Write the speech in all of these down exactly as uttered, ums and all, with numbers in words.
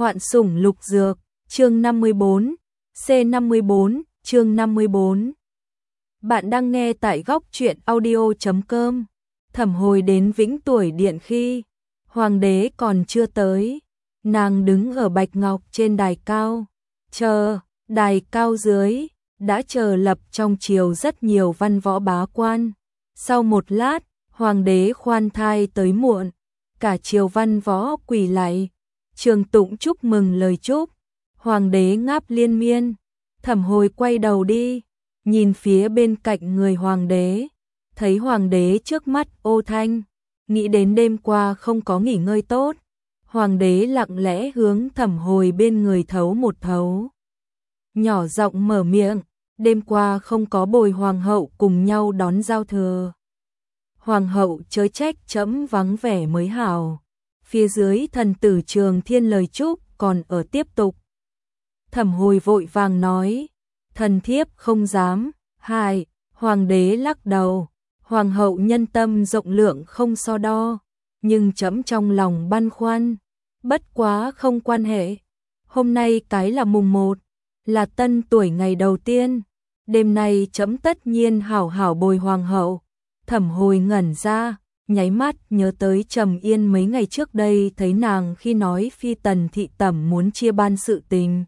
Hoạn sủng lục dược, chương năm mươi bốn, C năm mươi bốn, chương năm mươi bốn. Bạn đang nghe tại góc truyện audio chấm com. Thẩm Hồi đến Vĩnh Tuổi Điện khi hoàng đế còn chưa tới, nàng đứng ở bạch ngọc trên đài cao, chờ, đài cao dưới đã chờ lập trong triều rất nhiều văn võ bá quan. Sau một lát, hoàng đế khoan thai tới muộn, cả triều văn võ quỳ lạy, trường tụng chúc mừng lời chúc. Hoàng đế ngáp liên miên, Thẩm Hồi quay đầu đi, nhìn phía bên cạnh người hoàng đế, thấy hoàng đế trước mắt ô thanh, nghĩ đến đêm qua không có nghỉ ngơi tốt. Hoàng đế lặng lẽ hướng Thẩm Hồi bên người thấu một thấu, nhỏ giọng mở miệng, đêm qua không có bồi hoàng hậu cùng nhau đón giao thừa. Hoàng hậu chớ trách trẫm vắng vẻ mới hảo. Phía dưới thần tử Trường Thiên lời chúc còn ở tiếp tục. Thẩm Hồi vội vàng nói, thần thiếp không dám. Hai, hoàng đế lắc đầu, hoàng hậu nhân tâm rộng lượng không so đo, nhưng trẫm trong lòng băn khoăn, bất quá không quan hệ. Hôm nay cái là mùng một, là tân tuổi ngày đầu tiên, đêm nay trẫm tất nhiên hảo hảo bồi hoàng hậu. Thẩm Hồi ngẩn ra, nháy mắt nhớ tới Trầm Yên mấy ngày trước đây thấy nàng khi nói phi tần thị tẩm muốn chia ban sự tình.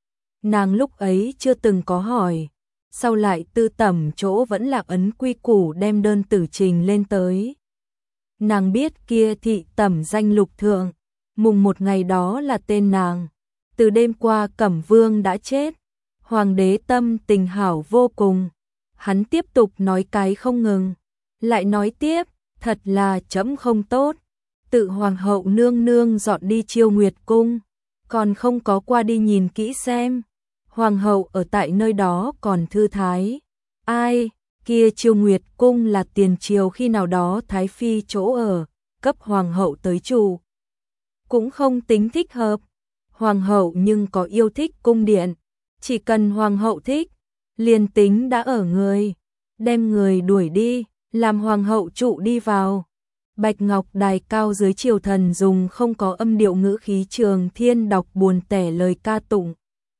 Nàng lúc ấy chưa từng có hỏi, sau lại tư tẩm chỗ vẫn là ấn quy củ đem đơn tử trình lên tới. Nàng biết kia thị tẩm danh lục thượng, mùng một ngày đó là tên nàng. Từ đêm qua Cẩm Vương đã chết, hoàng đế tâm tình hảo vô cùng, hắn tiếp tục nói cái không ngừng, lại nói tiếp, thật là trẫm không tốt, tự hoàng hậu nương nương dọn đi Chiêu Nguyệt cung, còn không có qua đi nhìn kỹ xem, hoàng hậu ở tại nơi đó còn thư thái. Ai, kia Chiêu Nguyệt cung là tiền triều khi nào đó thái phi chỗ ở, cấp hoàng hậu tới trụ, cũng không tính thích hợp. Hoàng hậu nhưng có yêu thích cung điện, chỉ cần hoàng hậu thích, liền tính đã ở người, đem người đuổi đi, làm hoàng hậu trụ đi vào. Bạch ngọc đài cao dưới triều thần dùng không có âm điệu ngữ khí Trường Thiên đọc buồn tẻ lời ca tụng.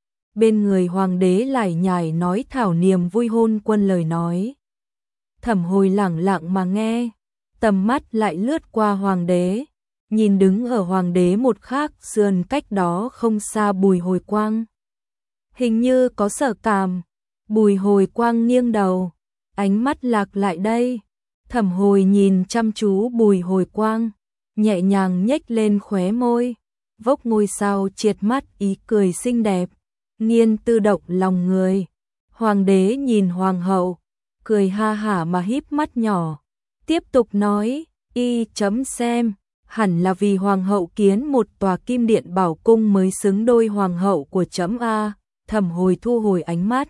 Bên người hoàng đế lải nhải nói thảo niềm vui hôn quân lời nói. Thẩm Hồi lẳng lặng mà nghe, tầm mắt lại lướt qua hoàng đế, nhìn đứng ở hoàng đế một khác sườn cách đó không xa Bùi Hồi Quang. Hình như có sở cảm, Bùi Hồi Quang nghiêng đầu, ánh mắt lạc lại đây. Thẩm Hồi nhìn chăm chú Bùi Hồi Quang, nhẹ nhàng nhếch lên khóe môi, vốc ngôi sao triệt mắt ý cười xinh đẹp, nghiên tư động lòng người. Hoàng đế nhìn hoàng hậu, cười ha hả mà híp mắt nhỏ, tiếp tục nói, y chấm xem, hẳn là vì hoàng hậu kiến một tòa kim điện bảo cung mới xứng đôi hoàng hậu của chấm a. Thẩm Hồi thu hồi ánh mắt,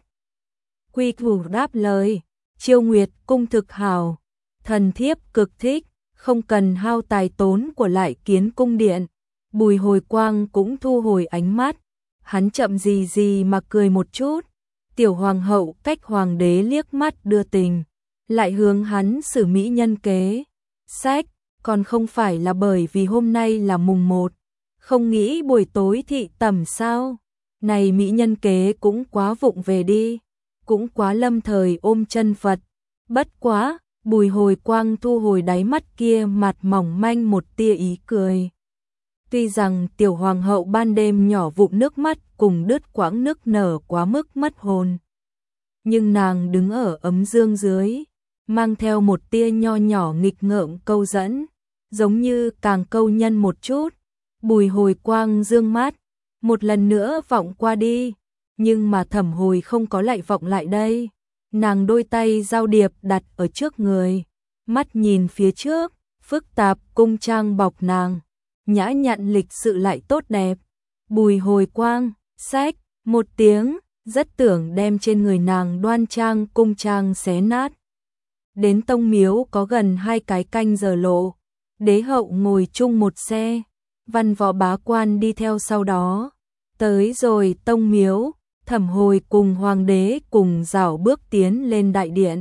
quy củ đáp lời, Chiêu Nguyệt cung thực hào, thần thiếp cực thích, không cần hao tài tốn của lại kiến cung điện. Bùi Hồi Quang cũng thu hồi ánh mắt, hắn chậm gì gì mà cười một chút. Tiểu hoàng hậu cách hoàng đế liếc mắt đưa tình, lại hướng hắn xử mỹ nhân kế sách, còn không phải là bởi vì hôm nay là mùng một, không nghĩ buổi tối thị tẩm sao? Này mỹ nhân kế cũng quá vụng về đi, cũng quá lâm thời ôm chân Phật. Bất quá, Bùi Hồi Quang thu hồi đáy mắt kia mặt mỏng manh một tia ý cười. Tuy rằng tiểu hoàng hậu ban đêm nhỏ vụn nước mắt cùng đứt quãng nước nở quá mức mất hồn, nhưng nàng đứng ở ấm dương dưới, mang theo một tia nho nhỏ nghịch ngợm câu dẫn, giống như càng câu nhân một chút. Bùi Hồi Quang dương mắt, một lần nữa vọng qua đi, nhưng mà Thẩm Hồi không có lại vọng lại đây. Nàng đôi tay giao điệp đặt ở trước người, mắt nhìn phía trước, phức tạp cung trang bọc nàng, nhã nhặn lịch sự lại tốt đẹp. Bùi Hồi Quang, xách, một tiếng, rất tưởng đem trên người nàng đoan trang cung trang xé nát. Đến tông miếu có gần hai cái canh giờ lộ, đế hậu ngồi chung một xe, văn võ bá quan đi theo sau đó. Tới rồi tông miếu, Thẩm Hồi cùng hoàng đế cùng rảo bước tiến lên đại điện.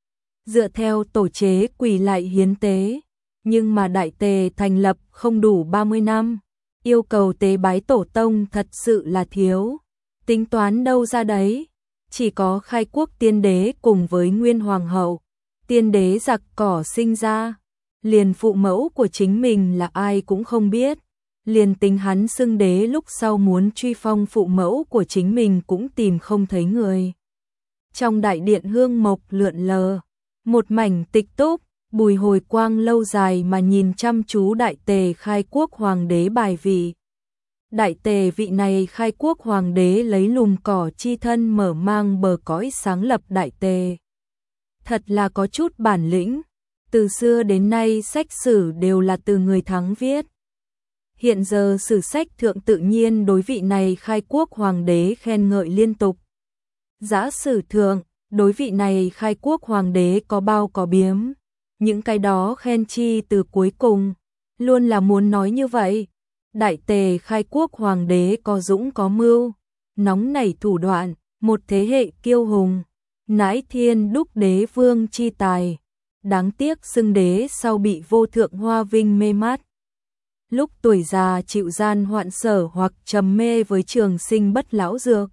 Dựa theo tổ chế quỳ lại hiến tế, nhưng mà đại tề thành lập không đủ ba mươi năm, yêu cầu tế bái tổ tông thật sự là thiếu, tính toán đâu ra đấy, chỉ có khai quốc tiên đế cùng với nguyên hoàng hậu, tiên đế giặc cỏ sinh ra, liền phụ mẫu của chính mình là ai cũng không biết, liền tính hắn xưng đế lúc sau muốn truy phong phụ mẫu của chính mình cũng tìm không thấy người. Trong đại điện hương mộc lượn lờ, một mảnh tịch túc, Bùi Hồi Quang lâu dài mà nhìn chăm chú đại tề khai quốc hoàng đế bài vị. Đại tề vị này khai quốc hoàng đế lấy lùm cỏ chi thân mở mang bờ cõi sáng lập đại tề. Thật là có chút bản lĩnh, từ xưa đến nay sách sử đều là từ người thắng viết. Hiện giờ sử sách thượng tự nhiên đối vị này khai quốc hoàng đế khen ngợi liên tục. Giả sử thượng, đối vị này khai quốc hoàng đế có bao có biếm, những cái đó khen chi từ cuối cùng, luôn là muốn nói như vậy. Đại tề khai quốc hoàng đế có dũng có mưu, nóng nảy thủ đoạn, một thế hệ kiêu hùng, nãi thiên đúc đế vương chi tài, đáng tiếc xưng đế sau bị vô thượng hoa vinh mê mát. Lúc tuổi già chịu gian hoạn sở hoặc trầm mê với trường sinh bất lão dược.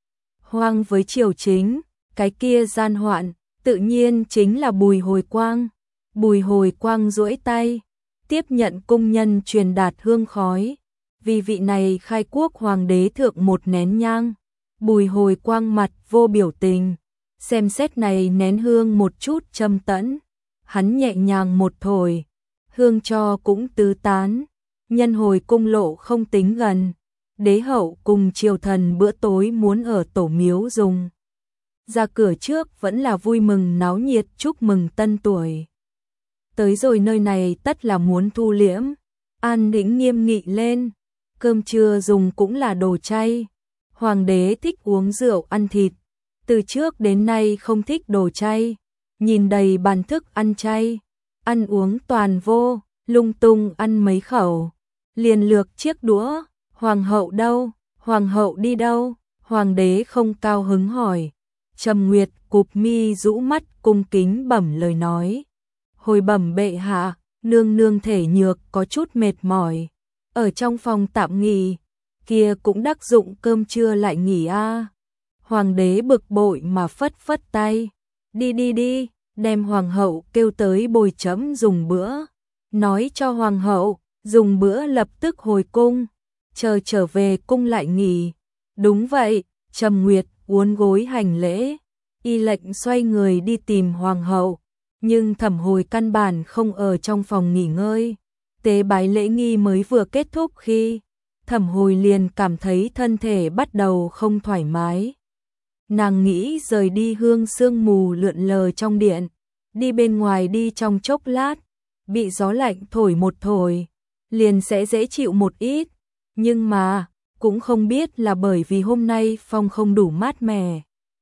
Hoang với triều chính, cái kia gian hoạn, tự nhiên chính là Bùi Hồi Quang. Bùi Hồi Quang duỗi tay, tiếp nhận cung nhân truyền đạt hương khói. Vì vị này khai quốc hoàng đế thượng một nén nhang, Bùi Hồi Quang mặt vô biểu tình, xem xét này nén hương một chút châm tẫn, hắn nhẹ nhàng một thổi, hương cho cũng tứ tán, nhân hồi cung lộ không tính gần, đế hậu cùng triều thần bữa tối muốn ở tổ miếu dùng. Ra cửa trước vẫn là vui mừng náo nhiệt chúc mừng tân tuổi. Tới rồi nơi này tất là muốn thu liễm, an tĩnh nghiêm nghị lên, cơm trưa dùng cũng là đồ chay. Hoàng đế thích uống rượu ăn thịt, từ trước đến nay không thích đồ chay, nhìn đầy bàn thức ăn chay, ăn uống toàn vô, lung tung ăn mấy khẩu, liền lược chiếc đũa. Hoàng hậu đâu? Hoàng hậu đi đâu? Hoàng đế không cao hứng hỏi. Trầm Nguyệt cụp mi rũ mắt cung kính bẩm lời nói. Hồi bẩm bệ hạ, nương nương thể nhược có chút mệt mỏi, ở trong phòng tạm nghỉ, kia cũng đắc dụng cơm trưa lại nghỉ a. À. Hoàng đế bực bội mà phất phất tay, đi đi đi, đem hoàng hậu kêu tới bồi chấm dùng bữa, nói cho hoàng hậu, dùng bữa lập tức hồi cung, chờ trở về cung lại nghỉ. Đúng vậy, Trầm Nguyệt uốn gối hành lễ, y lệnh xoay người đi tìm hoàng hậu, nhưng Thẩm Hồi căn bản không ở trong phòng nghỉ ngơi. Tế bái lễ nghi mới vừa kết thúc khi Thẩm Hồi liền cảm thấy thân thể bắt đầu không thoải mái. Nàng nghĩ rời đi hương sương mù lượn lờ trong điện, đi bên ngoài đi trong chốc lát, bị gió lạnh thổi một thổi, liền sẽ dễ chịu một ít, nhưng mà cũng không biết là bởi vì hôm nay phong không đủ mát mẻ,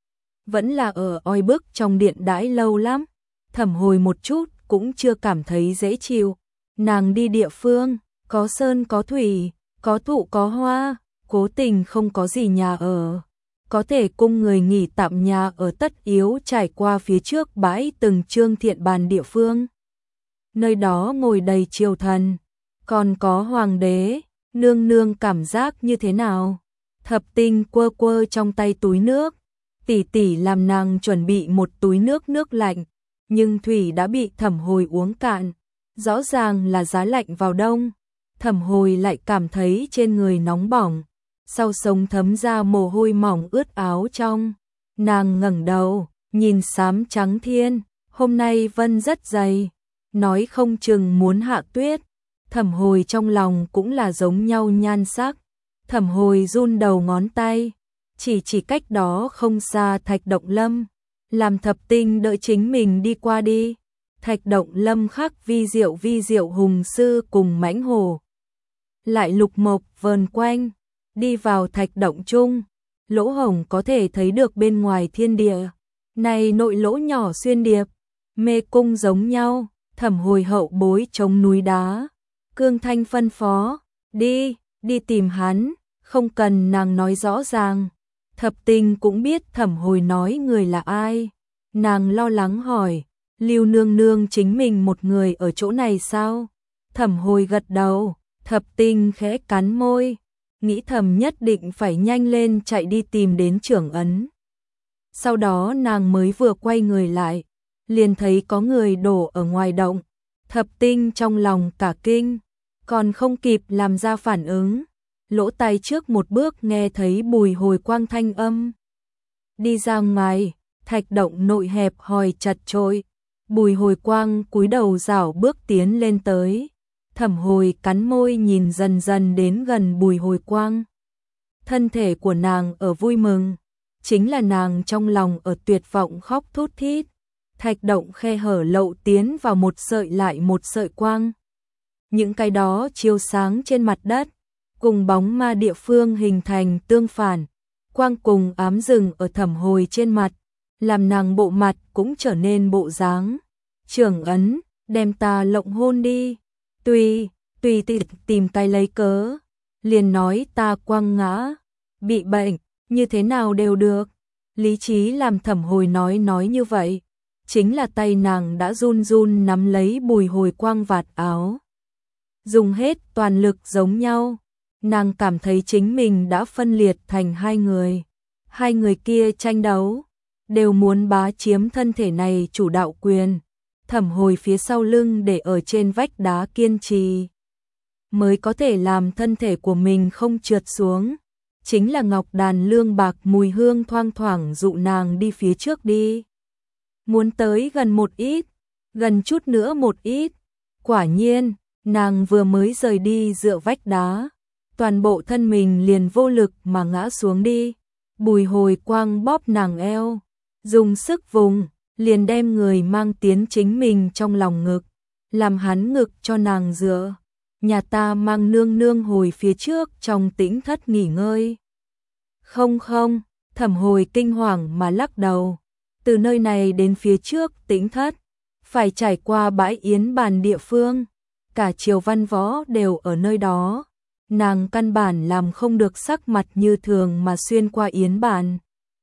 vẫn là ở oi bức trong điện đãi lâu lắm, Thẩm Hồi một chút cũng chưa cảm thấy dễ chịu. Nàng đi địa phương, có sơn có thủy, có thụ có hoa, cố tình không có gì nhà ở, có thể cung người nghỉ tạm nhà ở tất yếu trải qua phía trước bãi từng trương thiện bàn địa phương. Nơi đó ngồi đầy triều thần, còn có hoàng đế, nương nương cảm giác như thế nào? Thập Tinh quơ quơ trong tay túi nước, tỷ tỷ làm nàng chuẩn bị một túi nước nước lạnh, nhưng thủy đã bị Thẩm Hồi uống cạn, rõ ràng là giá lạnh vào đông. Thẩm Hồi lại cảm thấy trên người nóng bỏng, sau sống thấm ra mồ hôi mỏng ướt áo trong. Nàng ngẩng đầu, nhìn xám trắng thiên, hôm nay vân rất dày, nói không chừng muốn hạ tuyết. Thẩm Hồi trong lòng cũng là giống nhau nhan sắc. Thẩm Hồi run đầu ngón tay, chỉ chỉ cách đó không xa Thạch Động Lâm, làm Thập Tinh đợi chính mình đi qua đi. Thạch Động Lâm khắc vi diệu vi diệu hùng sư cùng mãnh hổ, lại lục mộc vờn quanh, đi vào thạch động chung, lỗ hổng có thể thấy được bên ngoài thiên địa, này nội lỗ nhỏ xuyên điệp, mê cung giống nhau. Thẩm Hồi hậu bối chống núi đá, Cương Thanh phân phó, đi, đi tìm hắn, không cần nàng nói rõ ràng. Thập Tinh cũng biết Thẩm Hồi nói người là ai, nàng lo lắng hỏi, Lưu nương nương chính mình một người ở chỗ này sao? Thẩm Hồi gật đầu, Thập Tinh khẽ cắn môi, nghĩ thầm nhất định phải nhanh lên chạy đi tìm đến trưởng ấn. Sau đó nàng mới vừa quay người lại, liền thấy có người đổ ở ngoài động. Thập Tinh trong lòng cả kinh, còn không kịp làm ra phản ứng, lỗ tai trước một bước nghe thấy Bùi Hồi Quang thanh âm. Đi ra ngoài, thạch động nội hẹp hòi chật chội. Bùi Hồi Quang cúi đầu rảo bước tiến lên tới. Thẩm Hồi cắn môi nhìn dần dần đến gần Bùi Hồi Quang. Thân thể của nàng ở vui mừng, chính là nàng trong lòng ở tuyệt vọng khóc thút thít. Thạch động khe hở lậu tiến vào một sợi lại một sợi quang. Những cái đó chiếu sáng trên mặt đất, cùng bóng ma địa phương hình thành tương phản. Quang cùng ám rừng ở Thẩm Hồi trên mặt, làm nàng bộ mặt cũng trở nên bộ dáng. Trưởng ấn, đem ta lộng hôn đi. Tùy, tùy tìm, tìm cái lấy cớ. Liền nói ta quăng ngã, bị bệnh, như thế nào đều được. Lý trí làm Thẩm Hồi nói nói như vậy. Chính là tay nàng đã run run nắm lấy Bùi Hồi Quang vạt áo. Dùng hết toàn lực giống nhau. Nàng cảm thấy chính mình đã phân liệt thành hai người. Hai người kia tranh đấu, đều muốn bá chiếm thân thể này chủ đạo quyền. Thẩm Hồi phía sau lưng để ở trên vách đá kiên trì, mới có thể làm thân thể của mình không trượt xuống. Chính là ngọc đàn lương bạc mùi hương thoang thoảng dụ nàng đi phía trước đi. Muốn tới gần một ít, gần chút nữa một ít. Quả nhiên, nàng vừa mới rời đi dựa vách đá, toàn bộ thân mình liền vô lực mà ngã xuống đi. Bùi Hồi Quang bóp nàng eo, dùng sức vùng, liền đem người mang tiến chính mình trong lòng ngực, làm hắn ngực cho nàng dựa. Nhà ta mang nương nương hồi phía trước trong tĩnh thất nghỉ ngơi. Không không, Thẩm Hồi kinh hoàng mà lắc đầu. Từ nơi này đến phía trước tĩnh thất, phải trải qua bãi yến bàn địa phương. Cả triều văn võ đều ở nơi đó. Nàng căn bản làm không được sắc mặt như thường mà xuyên qua yến bàn.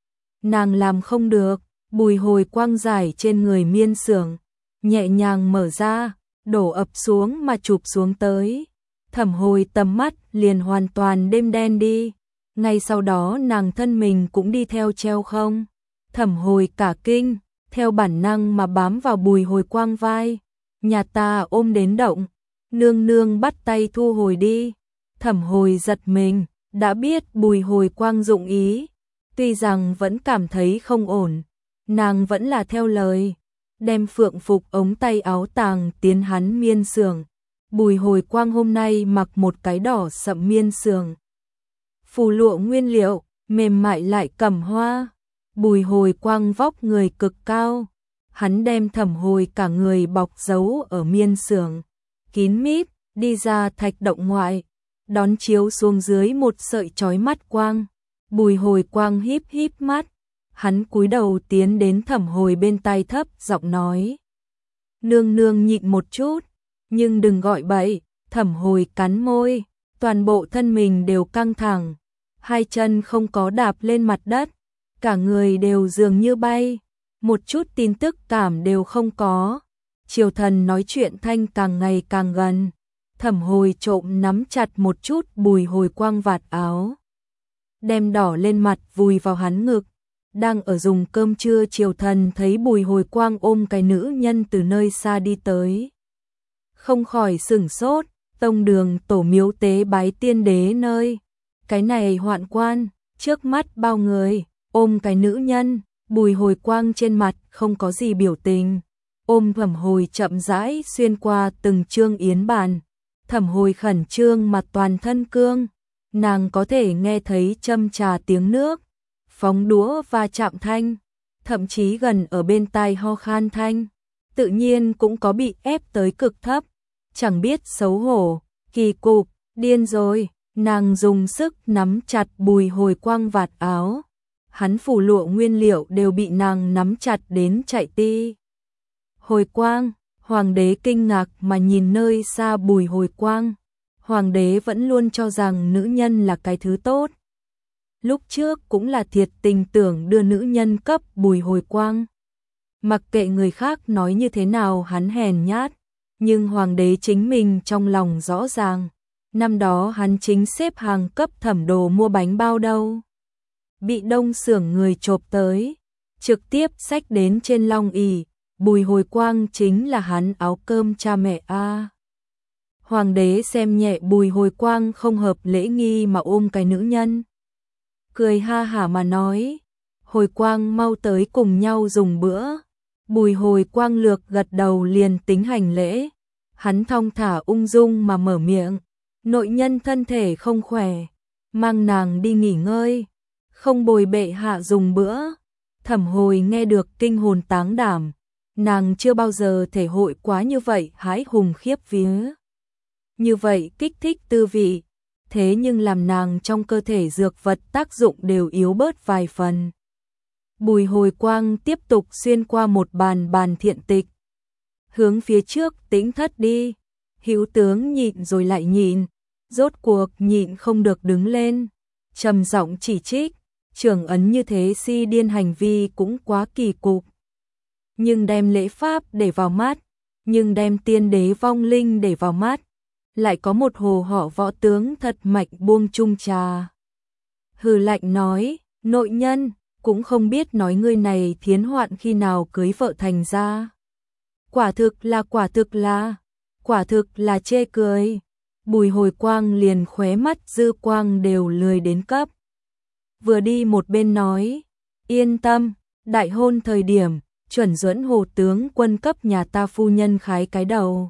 Nàng làm không được. Bùi Hồi Quang giải trên người miên xưởng, nhẹ nhàng mở ra, đổ ập xuống mà chụp xuống tới. Thẩm Hồi tầm mắt liền hoàn toàn đêm đen đi. Ngay sau đó nàng thân mình cũng đi theo treo không. Thẩm Hồi cả kinh, theo bản năng mà bám vào Bùi Hồi Quang vai. Nhà ta ôm đến động, nương nương bắt tay thu hồi đi. Thẩm Hồi giật mình, đã biết Bùi Hồi Quang dụng ý, tuy rằng vẫn cảm thấy không ổn. Nàng vẫn là theo lời, đem phượng phục ống tay áo tàng tiến hắn miên xưởng. Bùi Hồi Quang hôm nay mặc một cái đỏ sậm miên xưởng, phù lụa nguyên liệu, mềm mại lại cẩm hoa. Bùi Hồi Quang vóc người cực cao, hắn đem Thẩm Hồi cả người bọc giấu ở miên xưởng, kín mít, đi ra thạch động ngoại, đón chiếu xuống dưới một sợi chói mắt quang. Bùi Hồi Quang híp híp mắt, hắn cúi đầu tiến đến Thẩm Hồi bên tai thấp giọng nói. Nương nương nhịn một chút, nhưng đừng gọi bậy. Thẩm Hồi cắn môi, toàn bộ thân mình đều căng thẳng, hai chân không có đạp lên mặt đất, cả người đều dường như bay, một chút tin tức cảm đều không có. Triều thần nói chuyện thanh càng ngày càng gần. Thẩm Hồi trộm nắm chặt một chút Bùi Hồi Quang vạt áo, đem đỏ lên mặt vùi vào hắn ngực. Đang ở dùng cơm trưa triều thần thấy Bùi Hồi Quang ôm cái nữ nhân từ nơi xa đi tới, không khỏi sửng sốt. Tông đường tổ miếu tế bái tiên đế nơi, cái này hoạn quan, trước mắt bao người, ôm cái nữ nhân. Bùi Hồi Quang trên mặt không có gì biểu tình, ôm Thẩm Hồi chậm rãi xuyên qua từng chương yến bàn. Thẩm Hồi khẩn trương mặt toàn thân cương, nàng có thể nghe thấy châm trà tiếng nước, phóng đũa va chạm thanh, thậm chí gần ở bên tai ho khan thanh, tự nhiên cũng có bị ép tới cực thấp, chẳng biết xấu hổ, kỳ cục, điên rồi. Nàng dùng sức nắm chặt Bùi Hồi Quang vạt áo, hắn phủ lụa nguyên liệu đều bị nàng nắm chặt đến chạy ti. Hồi Quang, hoàng đế kinh ngạc mà nhìn nơi xa Bùi Hồi Quang. Hoàng đế vẫn luôn cho rằng nữ nhân là cái thứ tốt. Lúc trước cũng là thiệt tình tưởng đưa nữ nhân cấp Bùi Hồi Quang. Mặc kệ người khác nói như thế nào hắn hèn nhát, nhưng hoàng đế chính mình trong lòng rõ ràng, Năm đó hắn chính xếp hàng cấp thẩm đồ mua bánh bao đâu. Bị đông xưởng người chộp tới, trực tiếp xách đến trên long ỷ, Bùi Hồi Quang chính là hắn áo cơm cha mẹ a. Hoàng đế xem nhẹ Bùi Hồi Quang không hợp lễ nghi mà ôm cái nữ nhân. Cười ha hả mà nói, Hồi Quang mau tới cùng nhau dùng bữa. Bùi Hồi Quang lược gật đầu liền tính hành lễ. Hắn thong thả ung dung mà mở miệng, nội nhân thân thể không khỏe, mang nàng đi nghỉ ngơi, không bồi bệ hạ dùng bữa. Thẩm Hồi nghe được kinh hồn táng đảm, nàng chưa bao giờ thể hội quá như vậy hãi hùng khiếp vía. Như vậy kích thích tư vị, thế nhưng làm nàng trong cơ thể dược vật tác dụng đều yếu bớt vài phần. Bùi Hồi Quang tiếp tục xuyên qua một bàn bàn thiện tịch, hướng phía trước tĩnh thất đi. Hữu tướng nhịn rồi lại nhịn, rốt cuộc nhịn không được đứng lên, trầm giọng chỉ trích, trưởng ấn như thế si điên hành vi cũng quá kỳ cục. Nhưng đem lễ pháp để vào mắt, nhưng đem tiên đế vong linh để vào mắt, lại có một hồ họ võ tướng thật mạnh buông chung trà. Hừ lạnh nói, nội nhân, cũng không biết nói ngươi này thiến hoạn khi nào cưới vợ thành ra. Quả thực là quả thực là, quả thực là chê cười. Bùi Hồi Quang liền khóe mắt dư quang đều lười đến cấp. Vừa đi một bên nói, yên tâm, đại hôn thời điểm, chuẩn duẫn hồ tướng quân cấp nhà ta phu nhân khái cái đầu.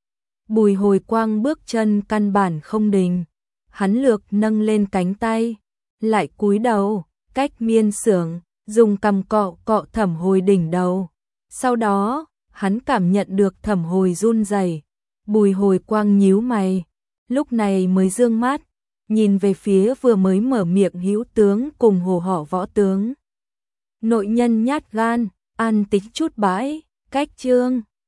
Bùi Hồi Quang bước chân căn bản không đình, hắn lược nâng lên cánh tay, lại cúi đầu, cách miên xưởng, dùng cằm cọ cọ Thẩm Hồi đỉnh đầu. Sau đó, hắn cảm nhận được Thẩm Hồi run rẩy. Bùi Hồi Quang nhíu mày, lúc này mới dương mắt, nhìn về phía vừa mới mở miệng hữu tướng cùng hồ họ võ tướng. Nội nhân nhát gan, an tính chút bãi, cách chương.